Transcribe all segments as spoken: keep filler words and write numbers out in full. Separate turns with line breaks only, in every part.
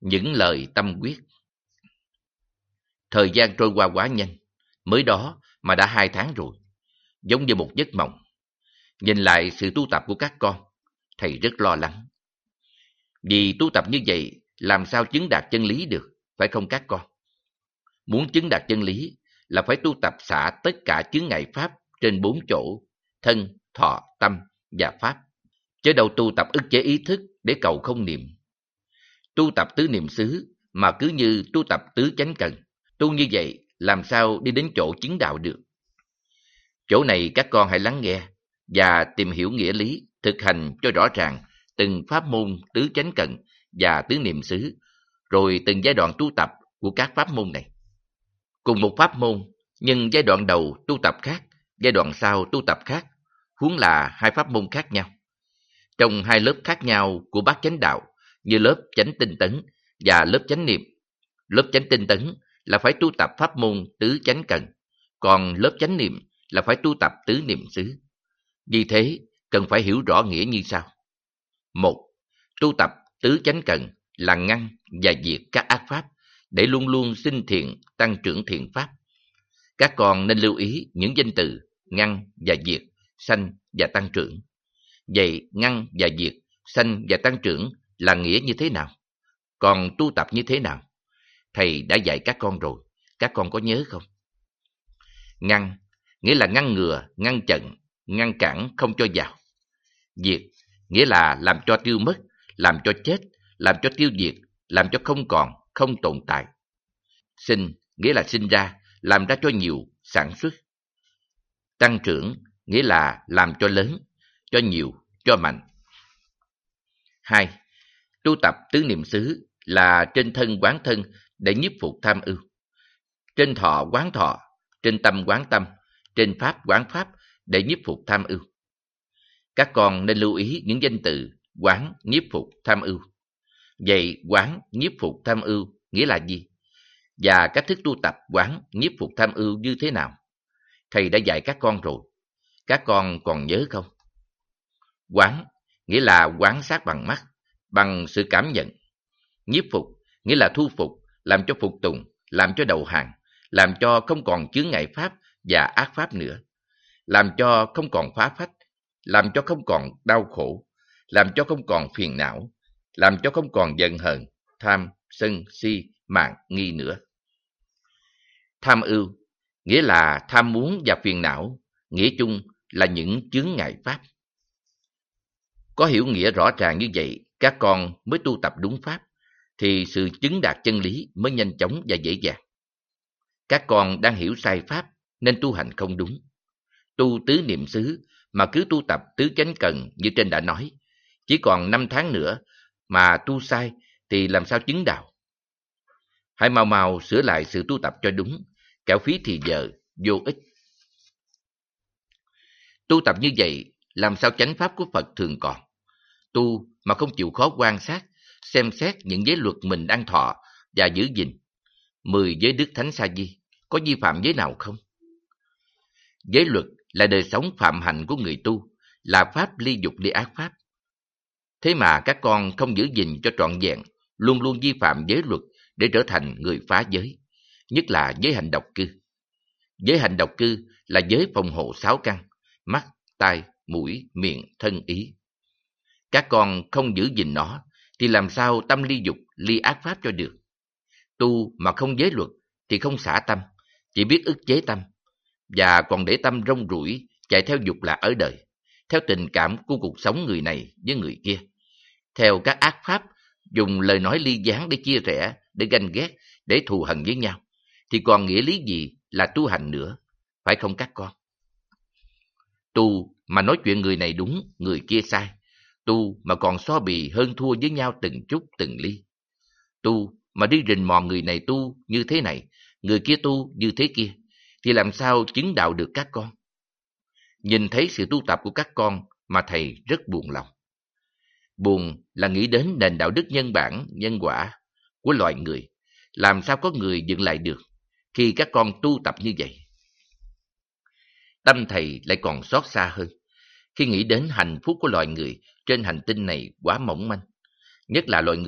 Những lời tâm quyết. Thời gian trôi qua quá nhanh, mới đó mà đã hai tháng rồi, giống như một giấc mộng. Nhìn lại sự tu tập của các con, thầy rất lo lắng. Vì tu tập như vậy, làm sao chứng đạt chân lý được, phải không các con? Muốn chứng đạt chân lý là phải tu tập xả tất cả chướng ngại pháp trên bốn chỗ: thân, thọ, tâm và pháp. Chứ đâu tu tập ức chế ý thức để cầu không niệm. Tu tập tứ niệm xứ mà cứ như tu tập tứ chánh cần. Tu như vậy làm sao đi đến chỗ chứng đạo được? Chỗ này các con hãy lắng nghe và tìm hiểu nghĩa lý, thực hành cho rõ ràng từng pháp môn tứ chánh cần và tứ niệm xứ, rồi từng giai đoạn tu tập của các pháp môn này. Cùng một pháp môn, nhưng giai đoạn đầu tu tập khác, giai đoạn sau tu tập khác, huống là hai pháp môn khác nhau. Trong hai lớp khác nhau của bát chánh đạo, như lớp chánh tinh tấn và lớp chánh niệm. Lớp chánh tinh tấn là phải tu tập pháp môn tứ chánh cần, còn lớp chánh niệm là phải tu tập tứ niệm xứ. Vì thế, cần phải hiểu rõ nghĩa như sau. Một, tu tập tứ chánh cần là ngăn và diệt các ác pháp, để luôn luôn sinh thiện, tăng trưởng thiện pháp. Các con nên lưu ý những danh từ ngăn và diệt, sanh và tăng trưởng. Vậy ngăn và diệt, sanh và tăng trưởng là nghĩa như thế nào? Còn tu tập như thế nào? Thầy đã dạy các con rồi, các con có nhớ không? Ngăn nghĩa là ngăn ngừa, ngăn chặn, ngăn cản không cho vào. Diệt nghĩa là làm cho tiêu mất, làm cho chết, làm cho tiêu diệt, làm cho không còn, không tồn tại. Sinh nghĩa là sinh ra, làm ra cho nhiều, sản xuất. Tăng trưởng nghĩa là làm cho lớn, cho nhiều, cho mạnh. Hai, tu tập tứ niệm xứ là trên thân quán thân để nhiếp phục tham ưu, trên thọ quán thọ, trên tâm quán tâm, trên pháp quán pháp để nhiếp phục tham ưu. Các con nên lưu ý những danh từ quán, nhiếp phục, tham ưu. Vậy quán, nhiếp phục, tham ưu nghĩa là gì? Và cách thức tu tập quán, nhiếp phục, tham ưu như thế nào? Thầy đã dạy các con rồi, các con còn nhớ không? Quán nghĩa là quán sát bằng mắt, bằng sự cảm nhận. Nhiếp phục nghĩa là thu phục, làm cho phục tùng, làm cho đầu hàng, làm cho không còn chướng ngại pháp và ác pháp nữa, làm cho không còn phá phách, làm cho không còn đau khổ, làm cho không còn phiền não, làm cho không còn giận hờn, tham, sân, si, mạn, nghi nữa. Tham ưu nghĩa là tham muốn và phiền não, nghĩa chung là những chướng ngại pháp. Có hiểu nghĩa rõ ràng như vậy, các con mới tu tập đúng pháp, thì sự chứng đạt chân lý mới nhanh chóng và dễ dàng. Các con đang hiểu sai pháp nên tu hành không đúng. Tu tứ niệm xứ mà cứ tu tập tứ chánh cần như trên đã nói, chỉ còn năm tháng nữa mà tu sai thì làm sao chứng đạo? Hãy mau mau sửa lại sự tu tập cho đúng, kẻo phí thì giờ, vô ích. Tu tập như vậy, làm sao chánh pháp của Phật thường còn? Tu mà không chịu khó quan sát, xem xét những giới luật mình đang thọ và giữ gìn. Mười giới đức thánh sa di, có vi phạm giới nào không? Giới luật là đời sống phạm hạnh của người tu, là pháp ly dục ly ác pháp. Thế mà các con không giữ gìn cho trọn vẹn, luôn luôn vi phạm giới luật để trở thành người phá giới, nhất là giới hạnh độc cư. Giới hạnh độc cư là giới phòng hộ sáu căn: mắt, tai, mũi, miệng, thân, ý. Các con không giữ gìn nó, thì làm sao tâm ly dục, ly ác pháp cho được? Tu mà không giới luật thì không xả tâm, chỉ biết ức chế tâm, và còn để tâm rong ruổi, chạy theo dục lạc ở đời, theo tình cảm của cuộc sống người này với người kia, theo các ác pháp, dùng lời nói ly gián để chia rẽ, để ganh ghét, để thù hằn với nhau, thì còn nghĩa lý gì là tu hành nữa, phải không các con? Tu mà nói chuyện người này đúng, người kia sai, tu mà còn so bì hơn thua với nhau từng chút từng ly, tu mà đi rình mò người này tu như thế này, người kia tu như thế kia, thì làm sao chứng đạo được các con? Nhìn thấy sự tu tập của các con mà thầy rất buồn lòng. Buồn là nghĩ đến nền đạo đức nhân bản, nhân quả của loài người. Làm sao có người dựng lại được khi các con tu tập như vậy? Tâm thầy lại còn xót xa hơn khi nghĩ đến hạnh phúc của loài người trên hành tinh này quá mỏng manh, nhất là loài người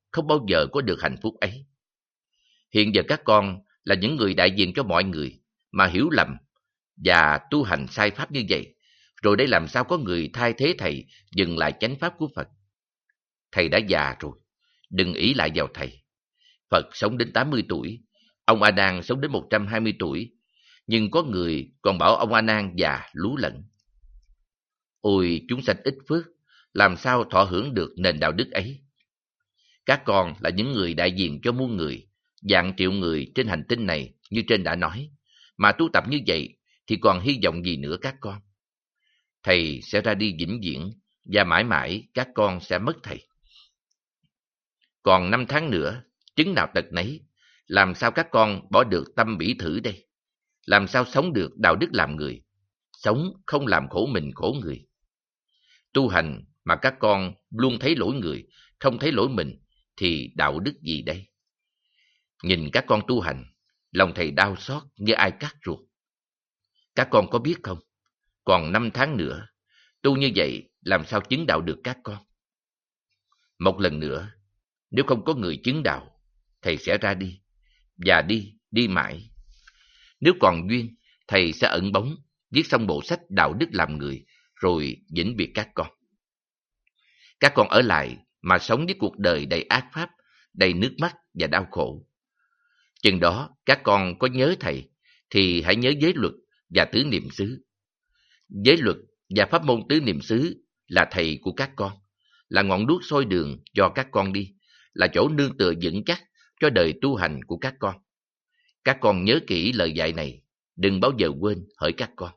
không bao giờ có được hạnh phúc ấy. Hiện giờ các con là những người đại diện cho mọi người mà hiểu lầm và tu hành sai pháp như vậy, rồi đây làm sao có người thay thế thầy dừng lại chánh pháp của Phật? Thầy đã già rồi, đừng ỷ lại vào thầy. Phật sống đến tám mươi tuổi, ông A Nan sống đến một trăm hai mươi tuổi, nhưng có người còn bảo ông A Nan già lú lẫn. Ôi, chúng sanh ít phước, làm sao thọ hưởng được nền đạo đức ấy? Các con là những người đại diện cho muôn người, vạn triệu người trên hành tinh này như trên đã nói, mà tu tập như vậy thì còn hy vọng gì nữa các con? Thầy sẽ ra đi vĩnh viễn và mãi mãi các con sẽ mất thầy. Còn năm tháng nữa, chứng nào tật nấy, làm sao các con bỏ được tâm bỉ thử đây? Làm sao sống được đạo đức làm người? Sống không làm khổ mình khổ người. Tu hành mà các con luôn thấy lỗi người, không thấy lỗi mình, thì đạo đức gì đây? Nhìn các con tu hành, lòng thầy đau xót như ai cắt ruột. Các con có biết không? Còn năm tháng nữa, tu như vậy làm sao chứng đạo được các con? Một lần nữa, nếu không có người chứng đạo, thầy sẽ ra đi, và đi, đi mãi. Nếu còn duyên, thầy sẽ ẩn bóng, viết xong bộ sách đạo đức làm người, rồi vĩnh biệt các con. Các con ở lại mà sống với cuộc đời đầy ác pháp, đầy nước mắt và đau khổ. Chừng đó, các con có nhớ thầy, thì hãy nhớ giới luật và tứ niệm xứ. Giới luật và pháp môn tứ niệm xứ là thầy của các con, là ngọn đuốc soi đường cho các con đi, là chỗ nương tựa vững chắc cho đời tu hành của các con. Các con nhớ kỹ lời dạy này, đừng bao giờ quên hỡi các con.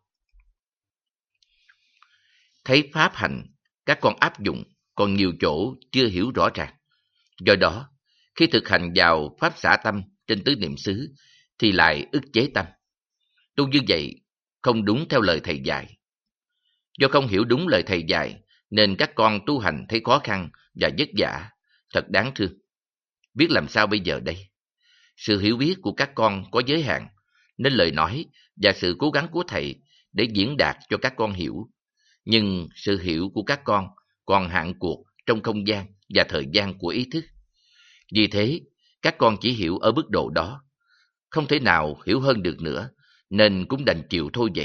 Thấy pháp hành, các con áp dụng, còn nhiều chỗ chưa hiểu rõ ràng. Do đó, khi thực hành vào pháp xả tâm trên tứ niệm xứ, thì lại ức chế tâm. Tu như vậy không đúng theo lời thầy dạy. Do không hiểu đúng lời thầy dạy, nên các con tu hành thấy khó khăn và vất vả, thật đáng thương. Biết làm sao bây giờ đây? Sự hiểu biết của các con có giới hạn, nên lời nói và sự cố gắng của thầy để diễn đạt cho các con hiểu. Nhưng sự hiểu của các con còn hạn cuộc trong không gian và thời gian của ý thức. Vì thế, các con chỉ hiểu ở mức độ đó, không thể nào hiểu hơn được nữa, nên cũng đành chịu thôi vậy.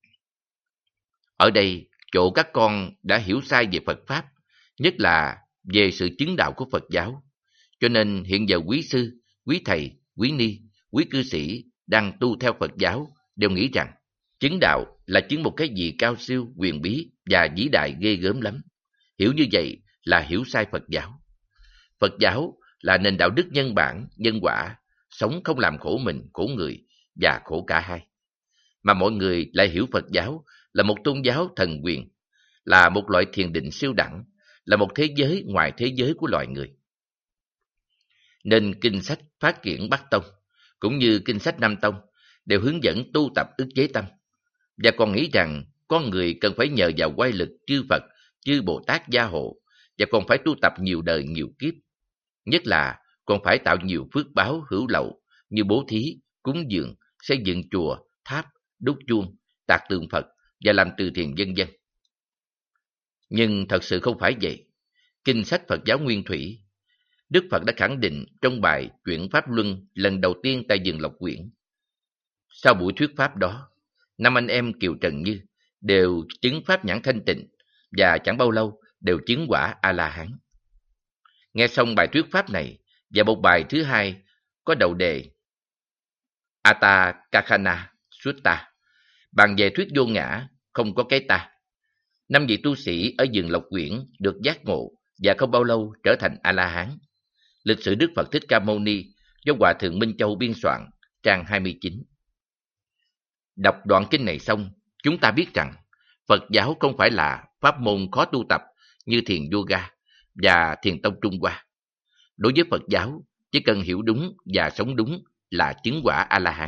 Ở đây, chỗ các con đã hiểu sai về Phật Pháp, nhất là về sự chứng đạo của Phật giáo. Cho nên hiện giờ quý sư, quý thầy, quý ni, quý cư sĩ đang tu theo Phật giáo đều nghĩ rằng chứng đạo là chứng một cái gì cao siêu, quyền bí và vĩ đại ghê gớm lắm. Hiểu như vậy là hiểu sai Phật giáo. Phật giáo là nền đạo đức nhân bản, nhân quả, sống không làm khổ mình, khổ người và khổ cả hai. Mà mọi người lại hiểu Phật giáo là một tôn giáo thần quyền, là một loại thiền định siêu đẳng, là một thế giới ngoài thế giới của loài người. Nên kinh sách Phát Triển Bắc Tông, cũng như kinh sách Nam Tông, đều hướng dẫn tu tập ức chế tâm, và còn nghĩ rằng con người cần phải nhờ vào oai lực chư Phật, chư Bồ Tát gia hộ, và còn phải tu tập nhiều đời nhiều kiếp. Nhất là còn phải tạo nhiều phước báo hữu lậu như bố thí, cúng dường, xây dựng chùa, tháp, đúc chuông, tạc tượng Phật và làm từ thiện vân vân. Nhưng thật sự không phải vậy. Kinh sách Phật giáo Nguyên Thủy, Đức Phật đã khẳng định trong bài Chuyển Pháp Luân lần đầu tiên tại vườn Lộc Quyển. Sau buổi thuyết pháp đó, năm anh em Kiều Trần Như đều chứng pháp nhãn thanh tịnh và chẳng bao lâu đều chứng quả A-la-hán. Nghe xong bài thuyết pháp này và một bài thứ hai có đầu đề Ata Kakhana Sutta, bàn về thuyết vô ngã, không có cái ta. Năm vị tu sĩ ở vườn Lộc Quyển được giác ngộ và không bao lâu trở thành A-la-hán. Lịch sử Đức Phật Thích Ca Mâu Ni do Hòa Thượng Minh Châu biên soạn, trang hai mươi chín. Đọc đoạn kinh này xong, chúng ta biết rằng Phật giáo không phải là pháp môn khó tu tập như thiền yoga và thiền tông Trung Hoa. Đối với Phật giáo, chỉ cần hiểu đúng và sống đúng là chứng quả A-la-hán.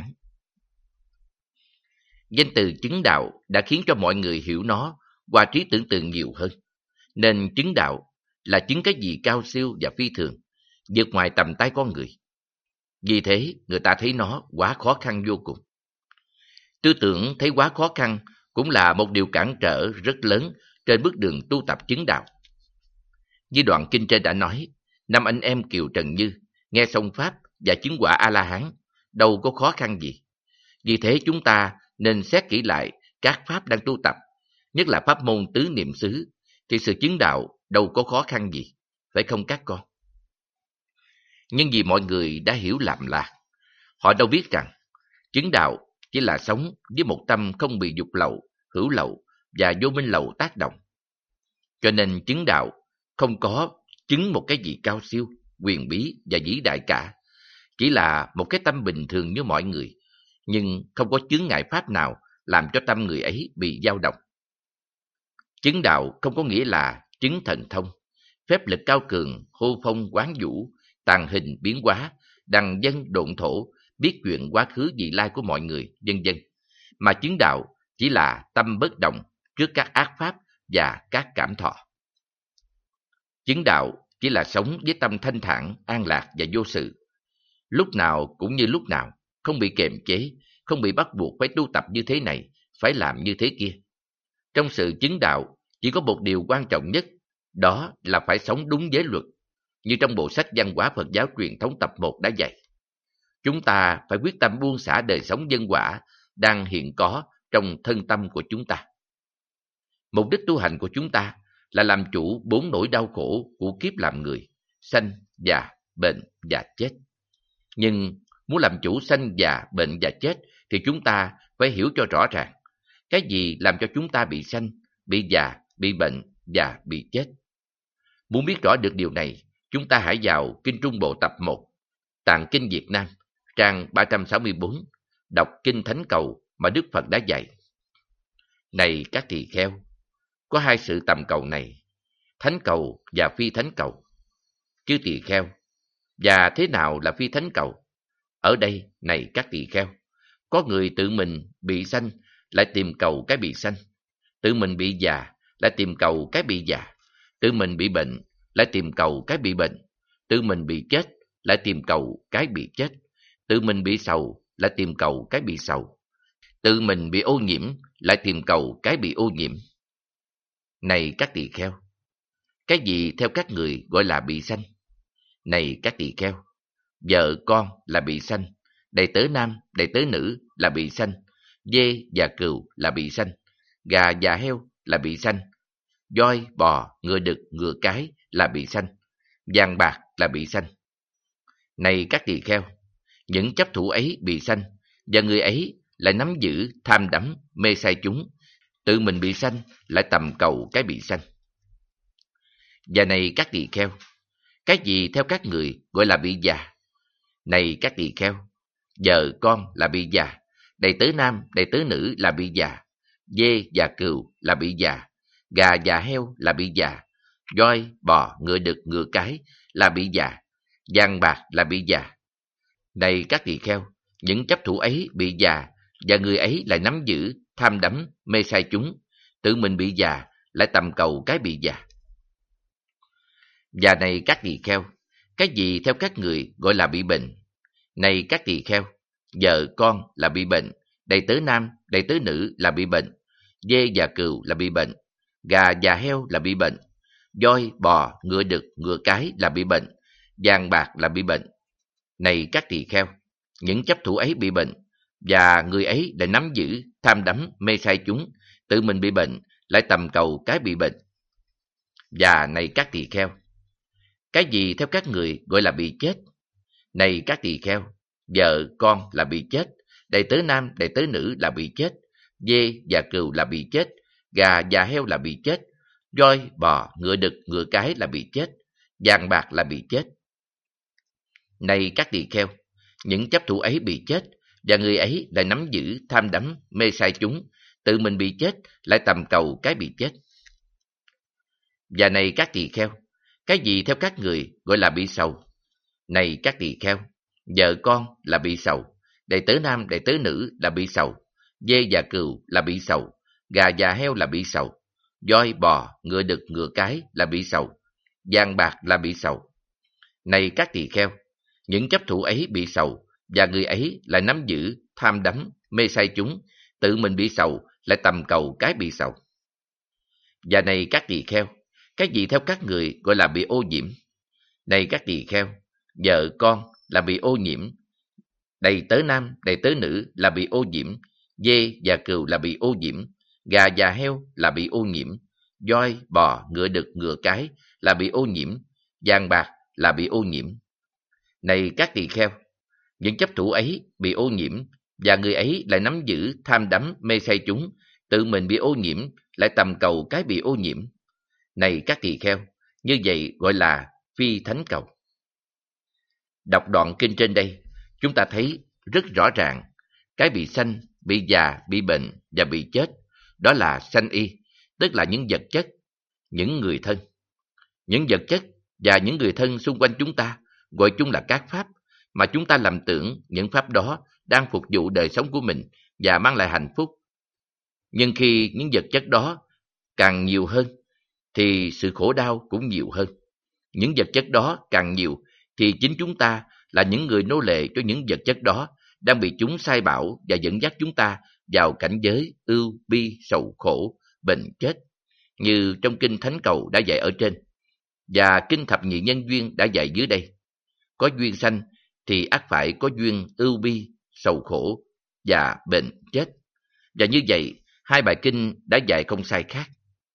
Danh từ chứng đạo đã khiến cho mọi người hiểu nó qua trí tưởng tượng nhiều hơn. Nên chứng đạo là chứng cái gì cao siêu và phi thường, vượt ngoài tầm tay con người. Vì thế, người ta thấy nó quá khó khăn vô cùng. Tư tưởng thấy quá khó khăn cũng là một điều cản trở rất lớn trên bước đường tu tập chứng đạo. Như đoạn kinh trên đã nói, Năm anh em Kiều Trần Như nghe xong Pháp và chứng quả A-la-hán, đâu có khó khăn gì. Vì thế chúng ta nên xét kỹ lại các Pháp đang tu tập, nhất là pháp môn tứ niệm xứ, thì sự chứng đạo đâu có khó khăn gì, phải không các con? Nhưng vì mọi người đã hiểu lầm lạc, họ đâu biết rằng chứng đạo chỉ là sống với một tâm không bị dục lậu, hữu lậu và vô minh lậu tác động. Cho nên chứng đạo không có chứng một cái gì cao siêu, quyền bí và vĩ đại cả, chỉ là một cái tâm bình thường như mọi người, nhưng không có chướng ngại pháp nào làm cho tâm người ấy bị dao động. Chứng đạo không có nghĩa là chứng thần thông, phép lực cao cường, hô phong quán vũ, tàn hình biến hóa, đằng dân độn thổ, biết chuyện quá khứ vị lai của mọi người, vân vân. Mà chứng đạo chỉ là tâm bất động trước các ác pháp và các cảm thọ. Chứng đạo chỉ là sống với tâm thanh thản, an lạc và vô sự. Lúc nào cũng như lúc nào, không bị kềm chế, không bị bắt buộc phải tu tập như thế này, phải làm như thế kia. Trong sự chứng đạo, chỉ có một điều quan trọng nhất, đó là phải sống đúng giới luật, như trong bộ sách Văn hóa Phật giáo truyền thống tập một đã dạy. Chúng ta phải quyết tâm buông xả đời sống nhân quả đang hiện có trong thân tâm của chúng ta. Mục đích tu hành của chúng ta là làm chủ bốn nỗi đau khổ của kiếp làm người, sanh, già, bệnh và chết. Nhưng muốn làm chủ sanh, già, bệnh và chết thì chúng ta phải hiểu cho rõ ràng cái gì làm cho chúng ta bị sanh, bị già, bị bệnh và bị chết. Muốn biết rõ được điều này, chúng ta hãy vào Kinh Trung Bộ tập một, Tạng Kinh Việt Nam, trang ba trăm sáu mươi tư, đọc Kinh Thánh Cầu mà Đức Phật đã dạy. Này các tỳ kheo, có hai sự tầm cầu này, thánh cầu và phi thánh cầu. Chư tỳ kheo, và thế nào là phi thánh cầu? Ở đây, này các tỳ kheo, có người tự mình bị sanh lại tìm cầu cái bị sanh, tự mình bị già lại tìm cầu cái bị già, tự mình bị bệnh lại tìm cầu cái bị bệnh, tự mình bị chết lại tìm cầu cái bị chết, tự mình bị sầu lại tìm cầu cái bị sầu, tự mình bị ô nhiễm lại tìm cầu cái bị ô nhiễm. Này các tỳ kheo, cái gì theo các người gọi là bị sanh? Này các tỳ kheo, vợ con là bị sanh, đầy tớ nam, đầy tớ nữ là bị sanh, dê và cừu là bị sanh, gà và heo là bị sanh, voi, bò, ngựa đực, ngựa cái là bị sanh, vàng bạc là bị sanh. Này các tỳ kheo, những chấp thủ ấy bị sanh, và người ấy lại nắm giữ, tham đắm, mê sai chúng, tự mình bị sanh lại tầm cầu cái bị sanh. Và này các tỳ kheo, cái gì theo các người gọi là bị già? Này các tỳ kheo, vợ con là bị già, đầy tớ nam, đầy tớ nữ là bị già, dê và cừu là bị già, gà và heo là bị già, voi, bò, ngựa đực, ngựa cái là bị già, vàng bạc là bị già. Này các tỳ kheo, những chấp thủ ấy bị già, và người ấy lại nắm giữ, tham đắm, mê sai chúng, tự mình bị già lại tầm cầu cái bị già. Và này các tỳ kheo, cái gì theo các người gọi là bị bệnh? Này các tỳ kheo, vợ con là bị bệnh, đầy tớ nam, đầy tớ nữ là bị bệnh, dê và cừu là bị bệnh, gà và heo là bị bệnh, voi, bò, ngựa đực, ngựa cái là bị bệnh, vàng bạc là bị bệnh. Này các tỳ kheo, những chấp thủ ấy bị bệnh, và người ấy lại nắm giữ, tham đắm, mê sai chúng, tự mình bị bệnh, lại tầm cầu cái bị bệnh. Và này các tỳ kheo, cái gì theo các người gọi là bị chết? Này các tỳ kheo, vợ con là bị chết, đầy tớ nam, đầy tớ nữ là bị chết, dê và cừu là bị chết, gà và heo là bị chết, voi, bò, ngựa đực, ngựa cái là bị chết, vàng bạc là bị chết. Này các tỳ kheo, những chấp thủ ấy bị chết, và người ấy lại nắm giữ, tham đắm, mê sai chúng, tự mình bị chết, lại tầm cầu cái bị chết. Và này các tỳ kheo, cái gì theo các người gọi là bị sầu? Này các tỳ kheo, vợ con là bị sầu, đầy tớ nam, đầy tớ nữ là bị sầu, dê và cừu là bị sầu, gà và heo là bị sầu, voi, bò, ngựa đực, ngựa cái là bị sầu, vàng bạc là bị sầu. Này các tỳ kheo, những chấp thủ ấy bị sầu, và người ấy lại nắm giữ, tham đắm, mê sai chúng, tự mình bị sầu, lại tầm cầu cái bị sầu. Và này các tỳ kheo, cái gì theo các người gọi là bị ô nhiễm? Này các tỳ kheo, vợ con là bị ô nhiễm, đầy tớ nam, đầy tớ nữ là bị ô nhiễm, dê và cừu là bị ô nhiễm, gà và heo là bị ô nhiễm, voi, bò, ngựa đực, ngựa cái là bị ô nhiễm, vàng bạc là bị ô nhiễm. Này các tỳ kheo, những chấp thủ ấy bị ô nhiễm, và người ấy lại nắm giữ tham đắm mê say chúng, tự mình bị ô nhiễm, lại tầm cầu cái bị ô nhiễm. Này các tỳ kheo, như vậy gọi là phi thánh cầu. Đọc đoạn kinh trên đây, chúng ta thấy rất rõ ràng cái bị sanh, bị già, bị bệnh và bị chết, đó là sanh y, tức là những vật chất, những người thân. Những vật chất và những người thân xung quanh chúng ta gọi chung là các pháp, mà chúng ta lầm tưởng những pháp đó đang phục vụ đời sống của mình và mang lại hạnh phúc. Nhưng khi những vật chất đó càng nhiều hơn, thì sự khổ đau cũng nhiều hơn. Những vật chất đó càng nhiều, thì chính chúng ta là những người nô lệ cho những vật chất đó, đang bị chúng sai bảo và dẫn dắt chúng ta vào cảnh giới ưu, bi, sầu, khổ, bệnh, chết, như trong Kinh Thánh Cầu đã dạy ở trên, và Kinh Thập Nhị Nhân Duyên đã dạy dưới đây. Có duyên sanh thì ắt phải có duyên ưu bi, sầu khổ và bệnh, chết. Và như vậy, hai bài kinh đã dạy không sai khác.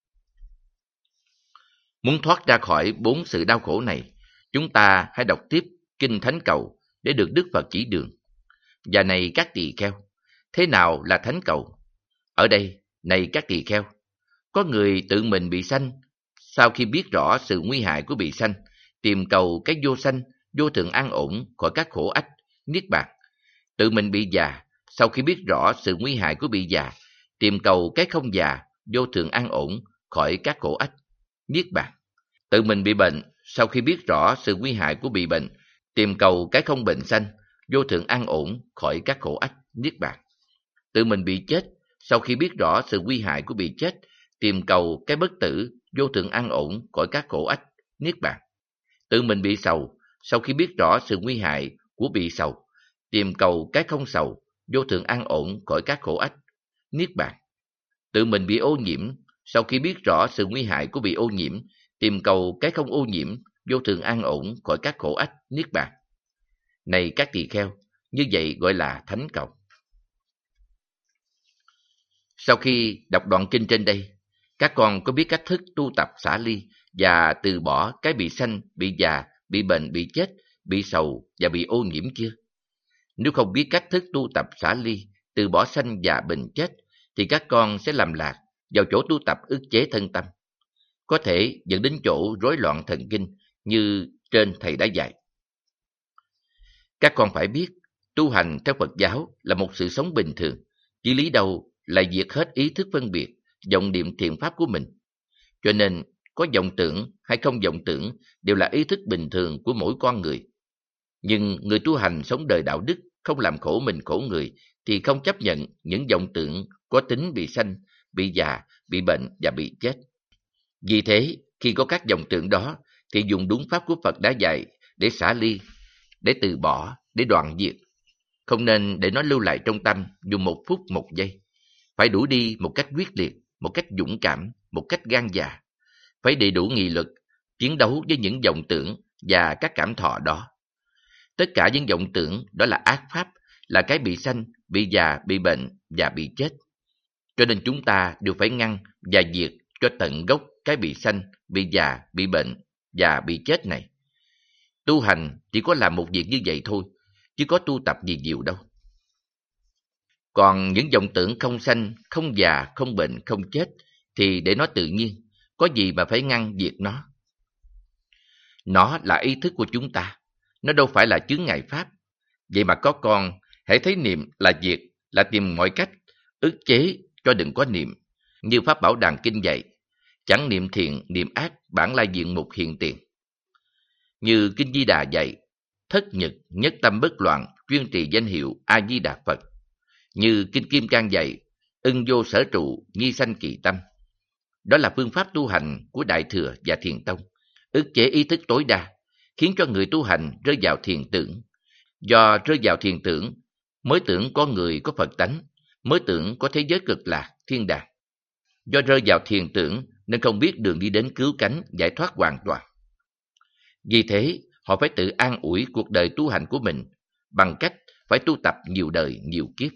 Muốn thoát ra khỏi bốn sự đau khổ này, chúng ta hãy đọc tiếp Kinh Thánh Cầu để được Đức Phật chỉ đường. Và này các tỳ kheo, thế nào là thánh cầu? Ở đây, này các tỳ kheo, có người tự mình bị sanh, sau khi biết rõ sự nguy hại của bị sanh, tìm cầu cái vô sanh, vô thường an ổn khỏi các khổ ách, niết bàn. Tự mình bị già, sau khi biết rõ sự nguy hại của bị già, tìm cầu cái không già, vô thường an ổn khỏi các khổ ách, niết bàn. Tự mình bị bệnh, sau khi biết rõ sự nguy hại của bị bệnh, tìm cầu cái không bệnh sanh, vô thường an ổn khỏi các khổ ách, niết bàn. Tự mình bị chết, sau khi biết rõ sự nguy hại của bị chết, tìm cầu cái bất tử, vô thường an ổn khỏi các khổ ách, niết bàn. Tự mình bị sầu, sau khi biết rõ sự nguy hại của bị sầu, tìm cầu cái không sầu, vô thường an ổn khỏi các khổ ách, niết bàn. Tự mình bị ô nhiễm, sau khi biết rõ sự nguy hại của bị ô nhiễm, tìm cầu cái không ô nhiễm, vô thường an ổn khỏi các khổ ách, niết bàn. Này các tỳ kheo, như vậy gọi là thánh cầu. Sau khi đọc đoạn kinh trên đây, các con có biết cách thức tu tập xả ly và từ bỏ cái bị sanh, bị già, bị bệnh, bị chết, bị sầu và bị ô nhiễm chưa? Nếu không biết cách thức tu tập xả ly, từ bỏ sanh già bệnh chết, thì các con sẽ lầm lạc vào chỗ tu tập ức chế thân tâm, có thể dẫn đến chỗ rối loạn thần kinh như trên thầy đã dạy. Các con phải biết, tu hành theo Phật giáo là một sự sống bình thường, chỉ lý đâu là diệt hết ý thức phân biệt, vọng niệm thiện pháp của mình. Cho nên, có vọng tưởng hay không vọng tưởng đều là ý thức bình thường của mỗi con người. Nhưng người tu hành sống đời đạo đức, không làm khổ mình khổ người, thì không chấp nhận những vọng tưởng có tính bị sanh, bị già, bị bệnh và bị chết. Vì thế, khi có các vọng tưởng đó, thì dùng đúng pháp của Phật đã dạy để xả ly, để từ bỏ, để đoạn diệt. Không nên để nó lưu lại trong tâm dù một phút một giây. Phải đuổi đi một cách quyết liệt, một cách dũng cảm, một cách gan dạ. Phải đầy đủ nghị lực, chiến đấu với những vọng tưởng và các cảm thọ đó. Tất cả những vọng tưởng đó là ác pháp, là cái bị sanh, bị già, bị bệnh và bị chết. Cho nên chúng ta đều phải ngăn và diệt cho tận gốc cái bị sanh, bị già, bị bệnh và bị chết này. Tu hành chỉ có làm một việc như vậy thôi, chứ có tu tập gì nhiều đâu. Còn những vọng tưởng không sanh, không già, không bệnh, không chết thì để nó tự nhiên, có gì mà phải ngăn diệt nó. Nó là ý thức của chúng ta, nó đâu phải là chướng ngại pháp. Vậy mà có con, hãy thấy niệm là diệt, là tìm mọi cách, ức chế cho đừng có niệm. Như Pháp Bảo Đàn Kinh dạy, chẳng niệm thiện, niệm ác, bản lai diện mục hiện tiền. Như Kinh Di Đà dạy, thất nhật, nhất tâm bất loạn, chuyên trì danh hiệu A-di-đà Phật. Như Kinh Kim Cang dạy, ưng vô sở trụ, nhi sanh kỳ tâm. Đó là phương pháp tu hành của Đại Thừa và Thiền Tông, ức chế ý thức tối đa, khiến cho người tu hành rơi vào thiền tưởng. Do rơi vào thiền tưởng, mới tưởng có người có Phật tánh, mới tưởng có thế giới cực lạc, thiên đàng. Do rơi vào thiền tưởng nên không biết đường đi đến cứu cánh, giải thoát hoàn toàn. Vì thế, Họ phải tự an ủi cuộc đời tu hành của mình bằng cách phải tu tập nhiều đời nhiều kiếp.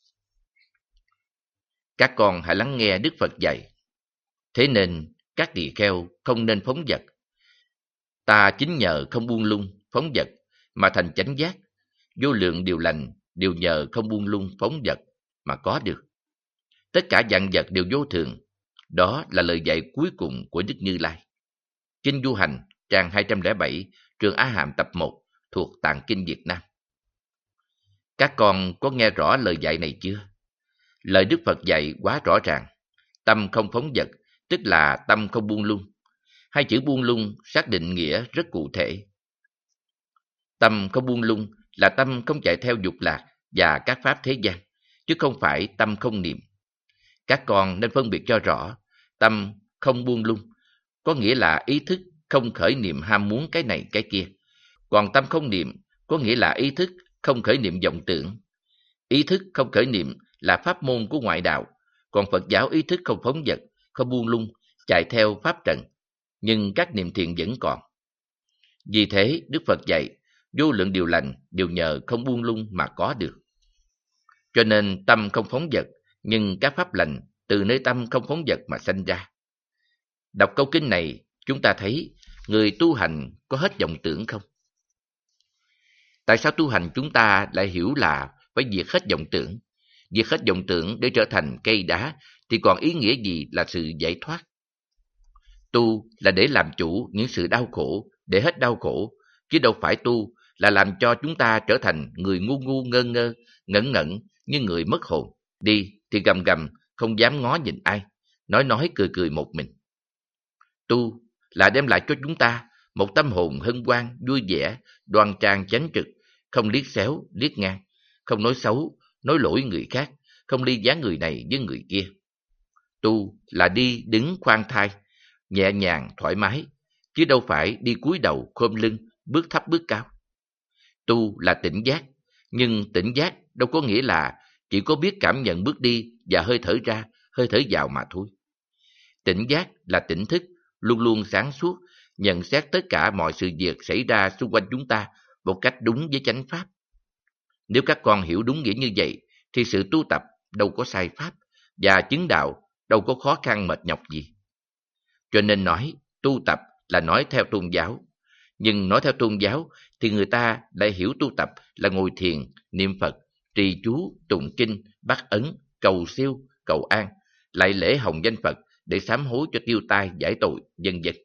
Các con hãy lắng nghe Đức Phật dạy. Thế nên các tỳ kheo không nên phóng dật. Ta chính nhờ không buông lung, phóng dật mà thành chánh giác. Vô lượng điều lành đều nhờ không buông lung, phóng dật mà có được. Tất cả vạn vật đều vô thường. Đó là lời dạy cuối cùng của Đức Như Lai. Kinh Du Hành, trang hai trăm lẻ bảy, Trường Á Hàm tập một, thuộc Tạng Kinh Việt Nam. Các con có nghe rõ lời dạy này chưa? Lời Đức Phật dạy quá rõ ràng. Tâm không phóng dật, tức là tâm không buông lung. Hai chữ buông lung xác định nghĩa rất cụ thể. Tâm không buông lung là tâm không chạy theo dục lạc và các pháp thế gian, chứ không phải tâm không niệm. Các con nên phân biệt cho rõ, tâm không buông lung có nghĩa là ý thức không khởi niệm ham muốn cái này cái kia. Còn tâm không niệm có nghĩa là ý thức không khởi niệm vọng tưởng. Ý thức không khởi niệm là pháp môn của ngoại đạo, còn Phật giáo ý thức không phóng dật, không buông lung, chạy theo pháp trần, nhưng các niệm thiện vẫn còn. Vì thế, Đức Phật dạy, vô lượng điều lành đều nhờ không buông lung mà có được. Cho nên tâm không phóng dật, nhưng các pháp lành từ nơi tâm không phóng dật mà sanh ra. Đọc câu kinh này, chúng ta thấy người tu hành có hết vọng tưởng không? Tại sao tu hành chúng ta lại hiểu là phải diệt hết vọng tưởng? Diệt hết vọng tưởng để trở thành cây đá thì còn ý nghĩa gì là sự giải thoát? Tu là để làm chủ những sự đau khổ, để hết đau khổ, chứ đâu phải tu là làm cho chúng ta trở thành người ngu ngu ngơ ngơ, ngẩn ngẩn như người mất hồn. Đi thì gầm gầm, không dám ngó nhìn ai, nói nói cười cười một mình. Tu là đem lại cho chúng ta một tâm hồn hân hoan, vui vẻ, đoan trang chánh trực, không liếc xéo, liếc ngang, không nói xấu, nói lỗi người khác, không ly gián người này với người kia. Tu là đi đứng khoan thai, nhẹ nhàng, thoải mái, chứ đâu phải đi cúi đầu, khom lưng, bước thấp bước cao. Tu là tỉnh giác, nhưng tỉnh giác đâu có nghĩa là chỉ có biết cảm nhận bước đi và hơi thở ra, hơi thở vào mà thôi. Tỉnh giác là tỉnh thức, luôn luôn sáng suốt, nhận xét tất cả mọi sự việc xảy ra xung quanh chúng ta một cách đúng với chánh pháp. Nếu các con hiểu đúng nghĩa như vậy, thì sự tu tập đâu có sai pháp, và chứng đạo đâu có khó khăn mệt nhọc gì. Cho nên nói, tu tập là nói theo tôn giáo. Nhưng nói theo tôn giáo thì người ta lại hiểu tu tập là ngồi thiền, niệm Phật, trì chú, tụng kinh, bắt ấn, cầu siêu, cầu an, lại lễ hồng danh Phật để sám hối cho tiêu tai, giải tội, vân vân.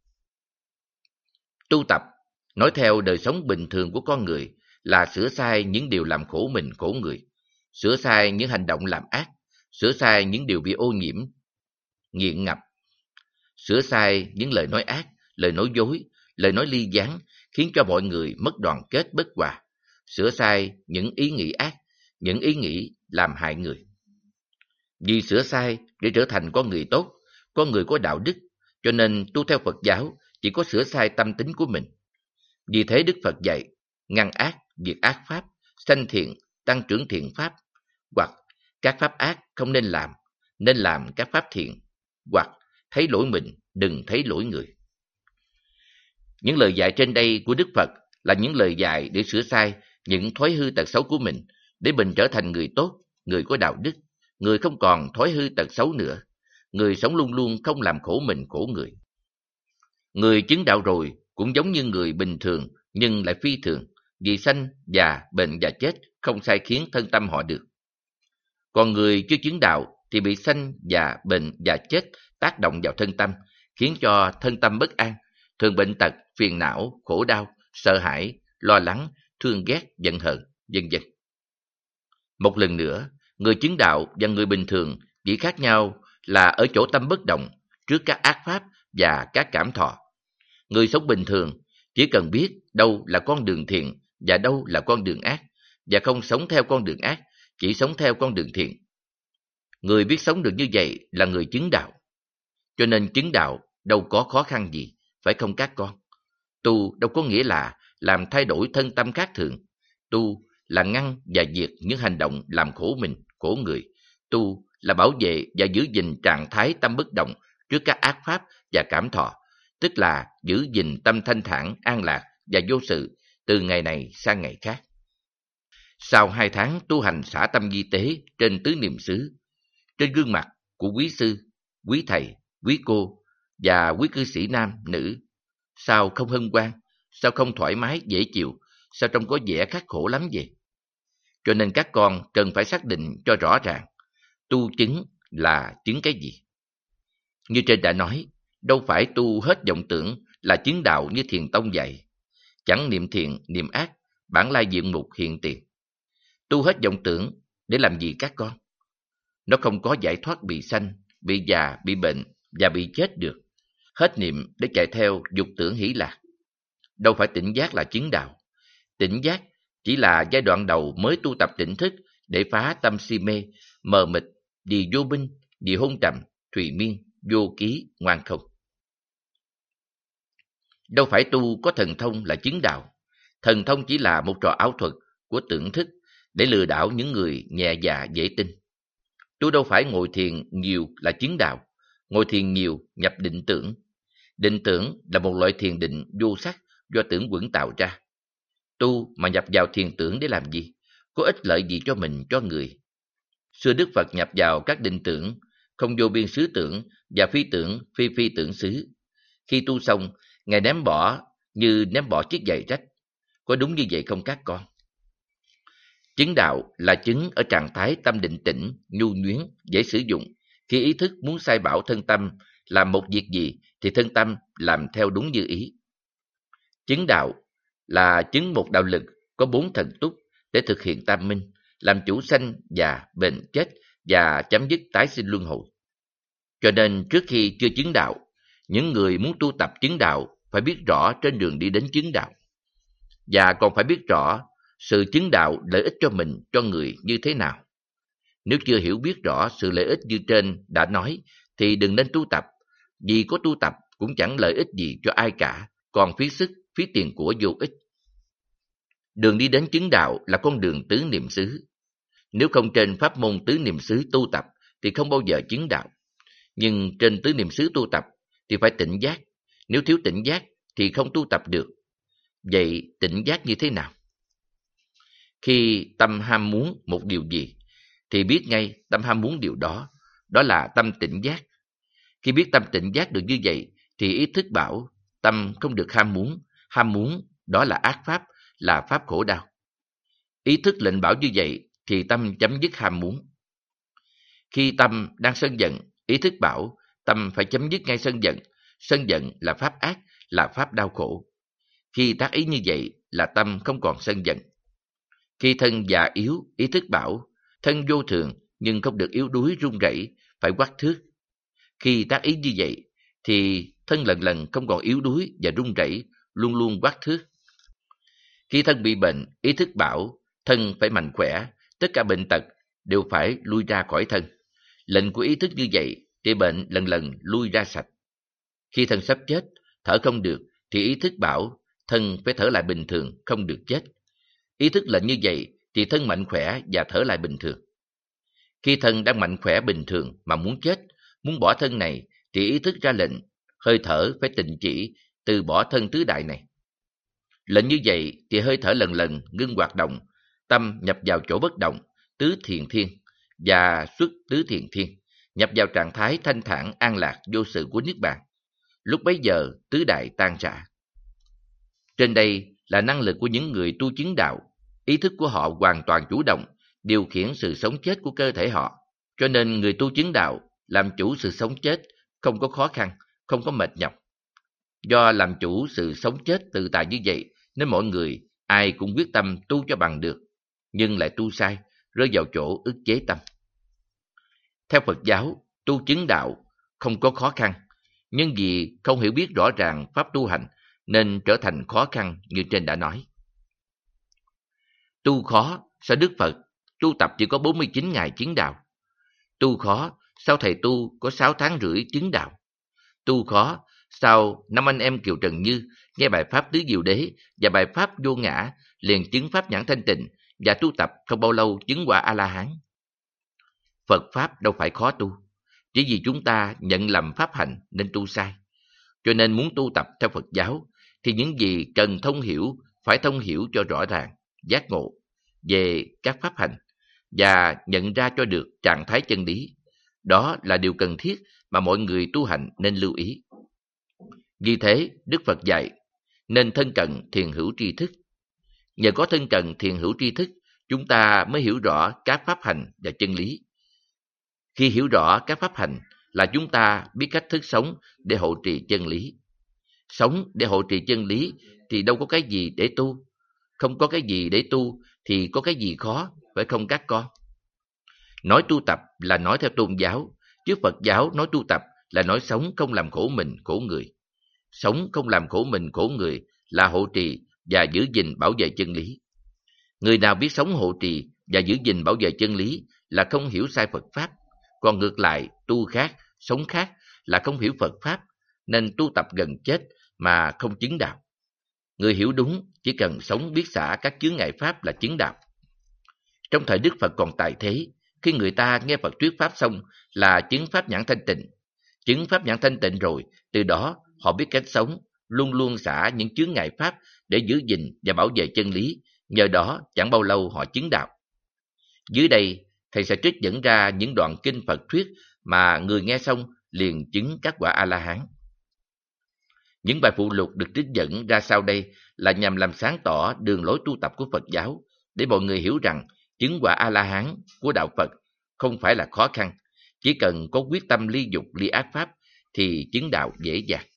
Tu tập, nói theo đời sống bình thường của con người, là sửa sai những điều làm khổ mình khổ người, sửa sai những hành động làm ác, sửa sai những điều bị ô nhiễm, nghiện ngập, sửa sai những lời nói ác, lời nói dối, lời nói ly gián, khiến cho mọi người mất đoàn kết bất hòa, sửa sai những ý nghĩ ác, những ý nghĩ làm hại người. Vì sửa sai để trở thành con người tốt, con người có đạo đức, cho nên tu theo Phật giáo chỉ có sửa sai tâm tính của mình. Vì thế Đức Phật dạy, ngăn ác, diệt ác pháp, sanh thiện, tăng trưởng thiện pháp, hoặc các pháp ác không nên làm, nên làm các pháp thiện, hoặc thấy lỗi mình, đừng thấy lỗi người. Những lời dạy trên đây của Đức Phật là những lời dạy để sửa sai những thói hư tật xấu của mình, để mình trở thành người tốt, người có đạo đức, người không còn thói hư tật xấu nữa, người sống luôn luôn không làm khổ mình khổ người. Người chứng đạo rồi cũng giống như người bình thường nhưng lại phi thường, vì sanh, già, bệnh và chết không sai khiến thân tâm họ được. Còn người chưa chứng đạo thì bị sanh, già, bệnh và chết tác động vào thân tâm, khiến cho thân tâm bất an, thường bệnh tật, phiền não, khổ đau, sợ hãi, lo lắng, thương ghét, giận hờn, vân vân. Một lần nữa, người chứng đạo và người bình thường chỉ khác nhau là ở chỗ tâm bất động trước các ác pháp và các cảm thọ. Người sống bình thường chỉ cần biết đâu là con đường thiện và đâu là con đường ác, và không sống theo con đường ác, chỉ sống theo con đường thiện. Người biết sống được như vậy là người chứng đạo. Cho nên chứng đạo đâu có khó khăn gì, phải không các con? Tu đâu có nghĩa là làm thay đổi thân tâm khác thường. Tu là ngăn và diệt những hành động làm khổ mình, khổ người. Tu là bảo vệ và giữ gìn trạng thái tâm bất động trước các ác pháp và cảm thọ, tức là giữ gìn tâm thanh thản, an lạc và vô sự từ ngày này sang ngày khác. Sau hai tháng tu hành xả tâm di tế trên tứ niệm xứ, trên gương mặt của quý sư, quý thầy, quý cô và quý cư sĩ nam, nữ, sao không hân hoan, sao không thoải mái, dễ chịu, sao trông có vẻ khắc khổ lắm vậy? Cho nên các con cần phải xác định cho rõ ràng, tu chứng là chứng cái gì? Như trên đã nói, đâu phải tu hết vọng tưởng là chứng đạo như Thiền Tông dạy. Chẳng niệm thiện, niệm ác, bản lai diện mục hiện tiền. Tu hết vọng tưởng để làm gì các con? Nó không có giải thoát bị sanh, bị già, bị bệnh và bị chết được. Hết niệm để chạy theo dục tưởng hỷ lạc. Đâu phải tỉnh giác là chứng đạo. Tỉnh giác chỉ là giai đoạn đầu mới tu tập tỉnh thức để phá tâm si mê, mờ mịt, vì vô minh, vì hôn trầm, thùy miên, vô ký, ngoan không. Đâu phải tu có thần thông là chứng đạo. Thần thông chỉ là một trò ảo thuật của tưởng thức để lừa đảo những người nhẹ dạ dễ tin. Tu đâu phải ngồi thiền nhiều là chứng đạo. Ngồi thiền nhiều nhập định tưởng. Định tưởng là một loại thiền định vô sắc do tưởng quẩn tạo ra. Tu mà nhập vào thiền tưởng để làm gì? Có ích lợi gì cho mình, cho người? Xưa Đức Phật nhập vào các định tưởng, không vô biên xứ tưởng và phi tưởng, phi phi tưởng xứ. Khi tu xong, Ngài ném bỏ như ném bỏ chiếc giày rách. Có đúng như vậy không các con? Chứng đạo là chứng ở trạng thái tâm định tĩnh, nhu nhuyến, dễ sử dụng. Khi ý thức muốn sai bảo thân tâm làm một việc gì thì thân tâm làm theo đúng như ý. Chứng đạo là chứng một đạo lực có bốn thần túc để thực hiện tam minh, làm chủ sanh già, bệnh, chết và chấm dứt tái sinh luân hồi. Cho nên trước khi chưa chứng đạo, những người muốn tu tập chứng đạo phải biết rõ trên đường đi đến chứng đạo. Và còn phải biết rõ sự chứng đạo lợi ích cho mình, cho người như thế nào. Nếu chưa hiểu biết rõ sự lợi ích như trên đã nói thì đừng nên tu tập, vì có tu tập cũng chẳng lợi ích gì cho ai cả, còn phí sức, phí tiền của vô ích. Đường đi đến chứng đạo là con đường tứ niệm xứ. Nếu không trên pháp môn tứ niệm xứ tu tập thì không bao giờ chứng đạo. Nhưng trên tứ niệm xứ tu tập thì phải tỉnh giác. Nếu thiếu tỉnh giác thì không tu tập được. Vậy tỉnh giác như thế nào? Khi tâm ham muốn một điều gì thì biết ngay tâm ham muốn điều đó. Đó là tâm tỉnh giác. Khi biết tâm tỉnh giác được như vậy thì ý thức bảo tâm không được ham muốn. Ham muốn đó là ác pháp, là pháp khổ đau. Ý thức lệnh bảo như vậy thì tâm chấm dứt ham muốn. Khi tâm đang sân giận, ý thức bảo tâm phải chấm dứt ngay sân giận. Sân giận là pháp ác, là pháp đau khổ. Khi tác ý như vậy là tâm không còn sân giận. Khi thân già yếu, ý thức bảo thân vô thường nhưng không được yếu đuối run rẩy, phải quắc thước. Khi tác ý như vậy thì thân lần lần không còn yếu đuối và run rẩy, luôn luôn quắc thước. Khi thân bị bệnh, ý thức bảo thân phải mạnh khỏe, tất cả bệnh tật đều phải lui ra khỏi thân. Lệnh của ý thức như vậy thì bệnh lần lần lui ra sạch. Khi thân sắp chết, thở không được thì ý thức bảo thân phải thở lại bình thường, không được chết. Ý thức lệnh như vậy thì thân mạnh khỏe và thở lại bình thường. Khi thân đang mạnh khỏe bình thường mà muốn chết, muốn bỏ thân này thì ý thức ra lệnh, hơi thở phải tịnh chỉ, từ bỏ thân tứ đại này. Lệnh như vậy thì hơi thở lần lần ngưng hoạt động, tâm nhập vào chỗ bất động, tứ thiền thiên, và xuất tứ thiền thiên, nhập vào trạng thái thanh thản an lạc vô sự của Niết Bàn. Lúc bấy giờ tứ đại tan rã. Trên đây là năng lực của những người tu chứng đạo. Ý thức của họ hoàn toàn chủ động, điều khiển sự sống chết của cơ thể họ. Cho nên người tu chứng đạo làm chủ sự sống chết không có khó khăn, không có mệt nhọc. Do làm chủ sự sống chết tự tại như vậy nên mọi người ai cũng quyết tâm tu cho bằng được, nhưng lại tu sai, rơi vào chỗ ức chế tâm. Theo Phật giáo, tu chứng đạo không có khó khăn, nhưng vì không hiểu biết rõ ràng pháp tu hành nên trở thành khó khăn như trên đã nói. Tu khó, sao Đức Phật tu tập chỉ có bốn mươi chín ngày chứng đạo? Tu khó, sao thầy tu có sáu tháng rưỡi chứng đạo? Tu khó, sao năm anh em Kiều Trần Như nghe bài pháp Tứ Diệu Đế và bài pháp Vô Ngã liền chứng pháp nhãn thanh tịnh và tu tập không bao lâu chứng quả A-la-hán? Phật pháp đâu phải khó tu, chỉ vì chúng ta nhận lầm pháp hành nên tu sai. Cho nên muốn tu tập theo Phật giáo thì những gì cần thông hiểu phải thông hiểu cho rõ ràng, giác ngộ về các pháp hành và nhận ra cho được trạng thái chân lý. Đó là điều cần thiết mà mọi người tu hành nên lưu ý. Vì thế, Đức Phật dạy nên thân cận thiền hữu tri thức. Nhờ có thân cận thiền hữu tri thức, chúng ta mới hiểu rõ các pháp hành và chân lý. Khi hiểu rõ các pháp hành là chúng ta biết cách thức sống để hộ trì chân lý. Sống để hộ trì chân lý thì đâu có cái gì để tu. Không có cái gì để tu thì có cái gì khó, phải không các con? Nói tu tập là nói theo tôn giáo, chứ Phật giáo nói tu tập là nói sống không làm khổ mình, khổ người. Sống không làm khổ mình, khổ người là hộ trì và giữ gìn bảo vệ chân lý. Người nào biết sống hộ trì và giữ gìn bảo vệ chân lý là không hiểu sai Phật Pháp. Còn ngược lại, tu khác, sống khác là không hiểu Phật Pháp, nên tu tập gần chết mà không chứng đạo. Người hiểu đúng chỉ cần sống biết xả các chướng ngại Pháp là chứng đạo. Trong thời Đức Phật còn tại thế, khi người ta nghe Phật thuyết Pháp xong là chứng Pháp nhãn thanh tịnh. Chứng Pháp nhãn thanh tịnh rồi, từ đó họ biết cách sống, luôn luôn xả những chướng ngại Pháp để giữ gìn và bảo vệ chân lý. Nhờ đó chẳng bao lâu họ chứng đạo. Dưới đây, Thầy sẽ trích dẫn ra những đoạn kinh Phật thuyết mà người nghe xong liền chứng các quả A-la-hán. Những bài phụ lục được trích dẫn ra sau đây là nhằm làm sáng tỏ đường lối tu tập của Phật giáo, để mọi người hiểu rằng chứng quả A-la-hán của Đạo Phật không phải là khó khăn, chỉ cần có quyết tâm ly dục ly ác pháp thì chứng đạo dễ dàng.